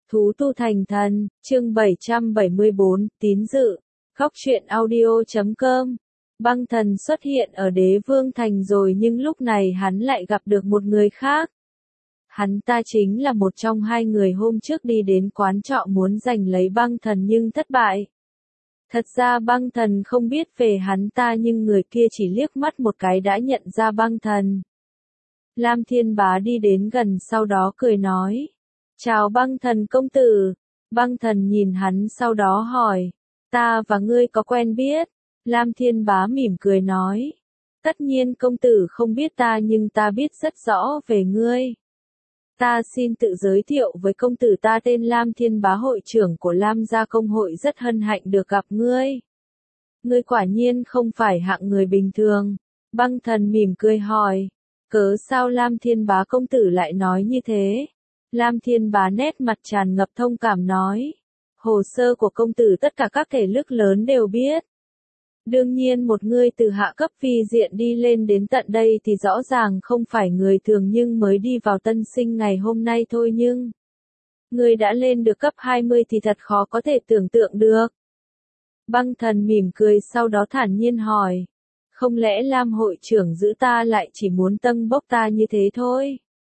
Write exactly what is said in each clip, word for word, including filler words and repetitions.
Thú tu thành thần, chương bảy trăm bảy mươi bốn, tín dự, góc truyện audio chấm com. Băng thần xuất hiện ở Đế Vương Thành rồi nhưng lúc này hắn lại gặp được một người khác. Hắn ta chính là một trong hai người hôm trước đi đến quán trọ muốn giành lấy băng thần nhưng thất bại. Thật ra băng thần không biết về hắn ta nhưng người kia chỉ liếc mắt một cái đã nhận ra băng thần. Lam Thiên Bá đi đến gần sau đó cười nói. Chào băng thần công tử. Băng thần nhìn hắn sau đó hỏi. Ta và ngươi có quen biết? Lam Thiên Bá mỉm cười nói. Tất nhiên công tử không biết ta nhưng ta biết rất rõ về ngươi. Ta xin tự giới thiệu với công tử, ta tên Lam Thiên Bá, hội trưởng của Lam gia công hội, rất hân hạnh được gặp ngươi. Ngươi quả nhiên không phải hạng người bình thường. Băng thần mỉm cười hỏi. Cớ sao Lam Thiên Bá công tử lại nói như thế? Lam Thiên Bá nét mặt tràn ngập thông cảm nói. Hồ sơ của công tử tất cả các thể lực lớn đều biết. Đương nhiên một người từ hạ cấp phi diện đi lên đến tận đây thì rõ ràng không phải người thường nhưng mới đi vào tân sinh ngày hôm nay thôi, nhưng người đã lên được cấp hai mươi thì thật khó có thể tưởng tượng được. Băng thần mỉm cười sau đó thản nhiên hỏi. Không lẽ Lam hội trưởng giữ ta lại chỉ muốn tâng bốc ta như thế thôi?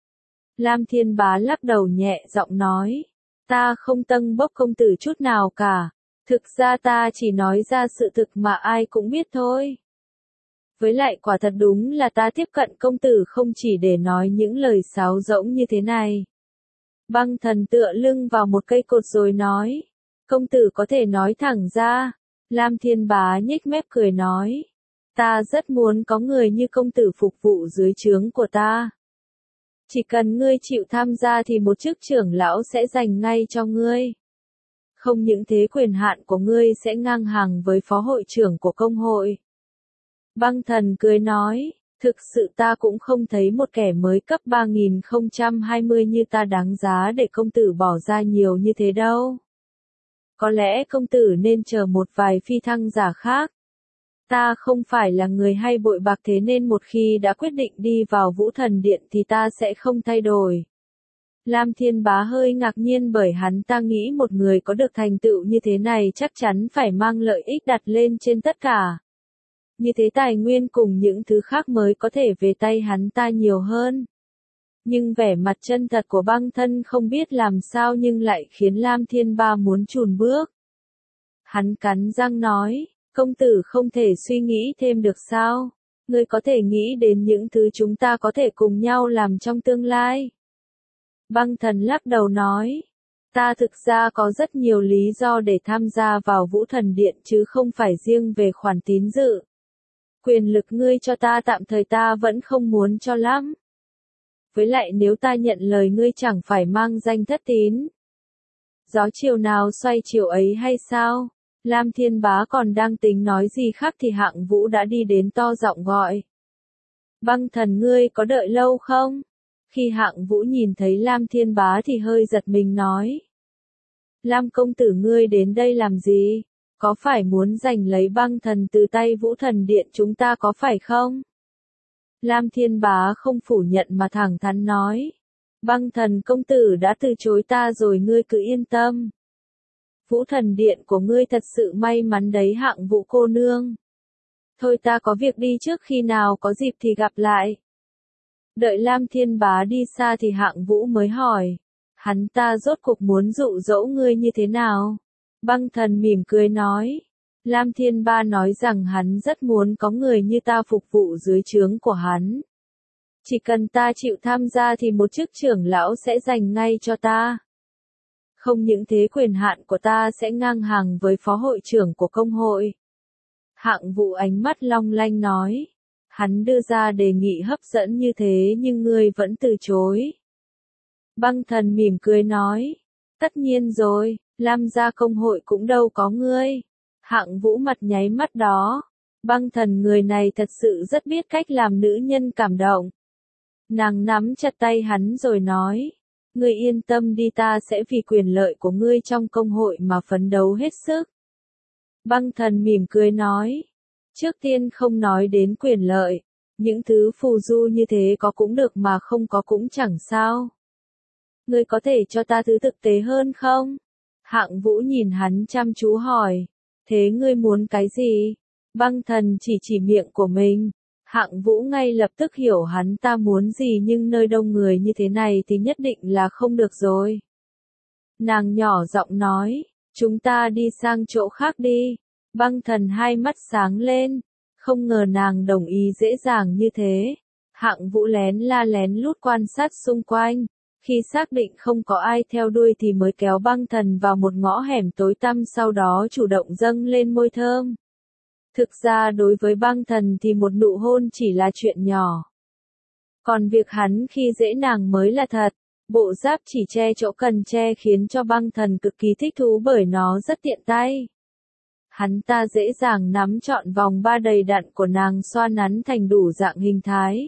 Lam Thiên Bá lắc đầu nhẹ giọng nói. Ta không tâng bốc công tử chút nào cả. Thực ra ta chỉ nói ra sự thực mà ai cũng biết thôi. Với lại quả thật đúng là ta tiếp cận công tử không chỉ để nói những lời sáo rỗng như thế này. Băng thần tựa lưng vào một cây cột rồi nói. Công tử có thể nói thẳng ra. Lam Thiên Bá nhếch mép cười nói. Ta rất muốn có người như công tử phục vụ dưới trướng của ta. Chỉ cần ngươi chịu tham gia thì một chức trưởng lão sẽ dành ngay cho ngươi. Không những thế quyền hạn của ngươi sẽ ngang hàng với phó hội trưởng của công hội. Băng thần cười nói, thực sự ta cũng không thấy một kẻ mới cấp ba nghìn không trăm hai mươi như ta đáng giá để công tử bỏ ra nhiều như thế đâu. Có lẽ công tử nên chờ một vài phi thăng giả khác. Ta không phải là người hay bội bạc, thế nên một khi đã quyết định đi vào Vũ Thần Điện thì ta sẽ không thay đổi. Lam Thiên Bá hơi ngạc nhiên bởi hắn ta nghĩ một người có được thành tựu như thế này chắc chắn phải mang lợi ích đặt lên trên tất cả. Như thế tài nguyên cùng những thứ khác mới có thể về tay hắn ta nhiều hơn. Nhưng vẻ mặt chân thật của băng thân không biết làm sao nhưng lại khiến Lam Thiên Bá muốn chùn bước. Hắn cắn răng nói. Công tử không thể suy nghĩ thêm được sao? Ngươi có thể nghĩ đến những thứ chúng ta có thể cùng nhau làm trong tương lai. Băng thần lắc đầu nói. Ta thực ra có rất nhiều lý do để tham gia vào Vũ Thần Điện chứ không phải riêng về khoản tín dự. Quyền lực ngươi cho ta tạm thời ta vẫn không muốn cho lắm. Với lại nếu ta nhận lời ngươi chẳng phải mang danh thất tín. Gió chiều nào xoay chiều ấy hay sao? Lam Thiên Bá còn đang tính nói gì khác thì Hạng Vũ đã đi đến to giọng gọi. Băng thần ngươi có đợi lâu không? Khi Hạng Vũ nhìn thấy Lam Thiên Bá thì hơi giật mình nói. Lam công tử ngươi đến đây làm gì? Có phải muốn giành lấy băng thần từ tay Vũ Thần Điện chúng ta có phải không? Lam Thiên Bá không phủ nhận mà thẳng thắn nói. Băng thần công tử đã từ chối ta rồi, ngươi cứ yên tâm. Vũ Thần Điện của ngươi thật sự may mắn đấy Hạng Vũ cô nương. Thôi ta có việc đi trước, khi nào có dịp thì gặp lại. Đợi Lam Thiên Bá đi xa thì Hạng Vũ mới hỏi. Hắn ta rốt cuộc muốn dụ dỗ ngươi như thế nào? Băng thần mỉm cười nói. Lam Thiên Bá nói rằng hắn rất muốn có người như ta phục vụ dưới trướng của hắn. Chỉ cần ta chịu tham gia thì một chức trưởng lão sẽ dành ngay cho ta. Không những thế quyền hạn của ta sẽ ngang hàng với phó hội trưởng của công hội. Hạng Vũ ánh mắt long lanh nói. Hắn đưa ra đề nghị hấp dẫn như thế nhưng ngươi vẫn từ chối. Băng thần mỉm cười nói. Tất nhiên rồi, Lam gia công hội cũng đâu có ngươi. Hạng Vũ mặt nháy mắt đó. Băng thần người này thật sự rất biết cách làm nữ nhân cảm động. Nàng nắm chặt tay hắn rồi nói. Ngươi yên tâm đi, ta sẽ vì quyền lợi của ngươi trong công hội mà phấn đấu hết sức. Băng thần mỉm cười nói. Trước tiên không nói đến quyền lợi. Những thứ phù du như thế có cũng được mà không có cũng chẳng sao. Ngươi có thể cho ta thứ thực tế hơn không? Hạng Vũ nhìn hắn chăm chú hỏi. Thế ngươi muốn cái gì? Băng thần chỉ chỉ miệng của mình. Hạng Vũ ngay lập tức hiểu hắn ta muốn gì, nhưng nơi đông người như thế này thì nhất định là không được rồi. Nàng nhỏ giọng nói, chúng ta đi sang chỗ khác đi. Băng thần hai mắt sáng lên, không ngờ nàng đồng ý dễ dàng như thế. Hạng Vũ lén la lén lút quan sát xung quanh, khi xác định không có ai theo đuôi thì mới kéo băng thần vào một ngõ hẻm tối tăm, sau đó chủ động dâng lên môi thơm. Thực ra đối với băng thần thì một nụ hôn chỉ là chuyện nhỏ. Còn việc hắn khi dễ nàng mới là thật. Bộ giáp chỉ che chỗ cần che khiến cho băng thần cực kỳ thích thú bởi nó rất tiện tay. Hắn ta dễ dàng nắm trọn vòng ba đầy đặn của nàng, xoa nắn thành đủ dạng hình thái.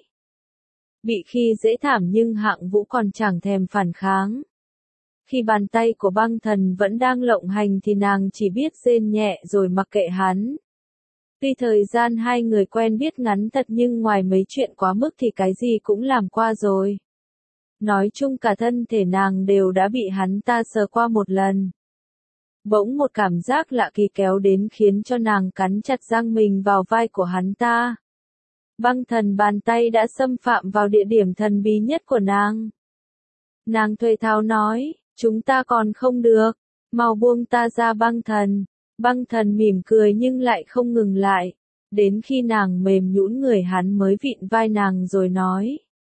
Bị khi dễ thảm nhưng Hạng Vũ còn chẳng thèm phản kháng. Khi bàn tay của băng thần vẫn đang lộng hành thì nàng chỉ biết rên nhẹ rồi mặc kệ hắn. Tuy thời gian hai người quen biết ngắn thật nhưng ngoài mấy chuyện quá mức thì cái gì cũng làm qua rồi. Nói chung cả thân thể nàng đều đã bị hắn ta sờ qua một lần. Bỗng một cảm giác lạ kỳ kéo đến khiến cho nàng cắn chặt răng mình vào vai của hắn ta. Băng thần bàn tay đã xâm phạm vào địa điểm thần bí nhất của nàng. Nàng thuê tháo nói, chúng ta còn không được, mau buông ta ra băng thần. Băng thần mỉm cười nhưng lại không ngừng lại, đến khi nàng mềm nhũn người hắn mới vịn vai nàng rồi nói.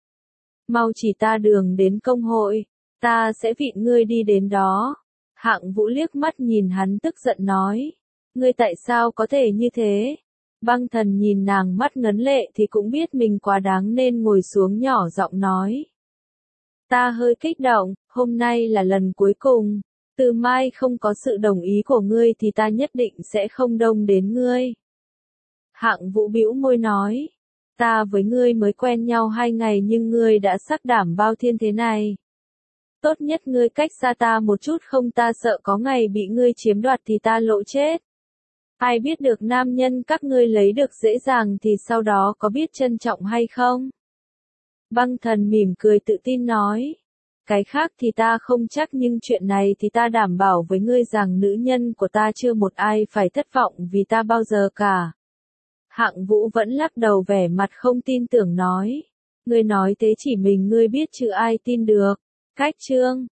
Mau chỉ ta đường đến công hội, ta sẽ vịn ngươi đi đến đó. Hạng Vũ liếc mắt nhìn hắn tức giận nói, ngươi tại sao có thể như thế? Băng thần nhìn nàng mắt ngấn lệ thì cũng biết mình quá đáng nên ngồi xuống nhỏ giọng nói. Ta hơi kích động, hôm nay là lần cuối cùng, từ mai không có sự đồng ý của ngươi thì ta nhất định sẽ không đông đến ngươi. Hạng Vũ bĩu môi nói, ta với ngươi mới quen nhau hai ngày nhưng ngươi đã sắc đảm bao thiên thế này. Tốt nhất ngươi cách xa ta một chút không, ta sợ có ngày bị ngươi chiếm đoạt thì ta lộ chết. Ai biết được nam nhân các ngươi lấy được dễ dàng thì sau đó có biết trân trọng hay không? Băng thần mỉm cười tự tin nói. Cái khác thì ta không chắc nhưng chuyện này thì ta đảm bảo với ngươi rằng nữ nhân của ta chưa một ai phải thất vọng vì ta bao giờ cả. Hạng Vũ vẫn lắc đầu vẻ mặt không tin tưởng nói. Ngươi nói thế chỉ mình ngươi biết chứ ai tin được. Cách chương